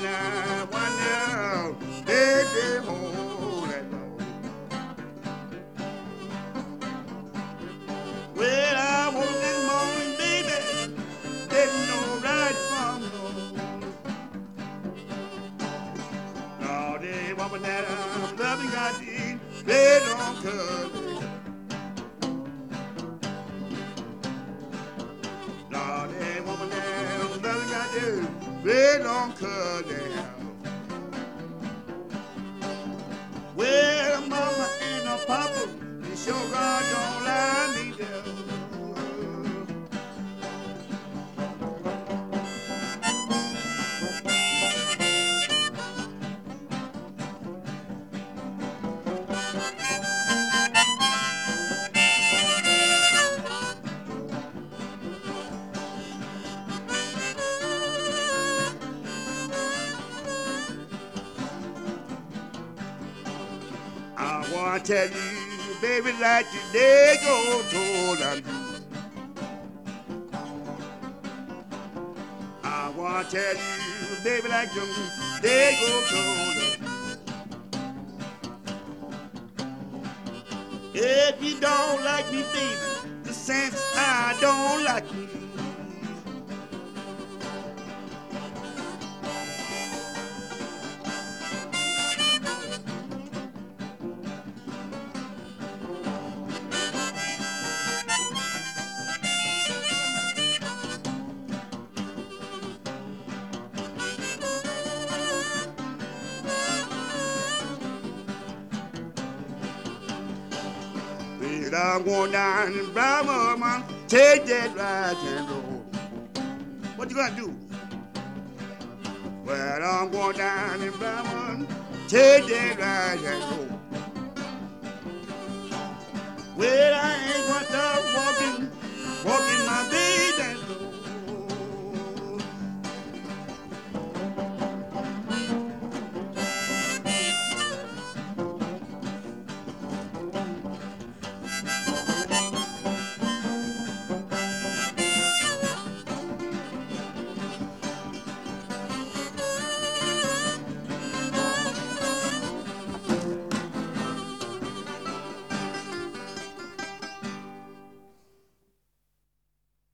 and I wonder, baby, hold that long. Well, I woke this morning, baby, didn't know right from wrong. Now the woman that I'm loving got these red on curly. Now the woman that I'm loving got these red on curly. Well, mama and a papa, you sure God don't lie me down. I wanna tell you, baby, like today go told I'm you. I wanna tell you, baby, like you, they go told I'm you. If you don't like me, baby, the sense I don't like you. Well, I'm going down in Brahma, man, take that right hand road. What you gonna do? Well, I'm going down in Brahma, take that right hand road. Well, I ain't gonna stop walking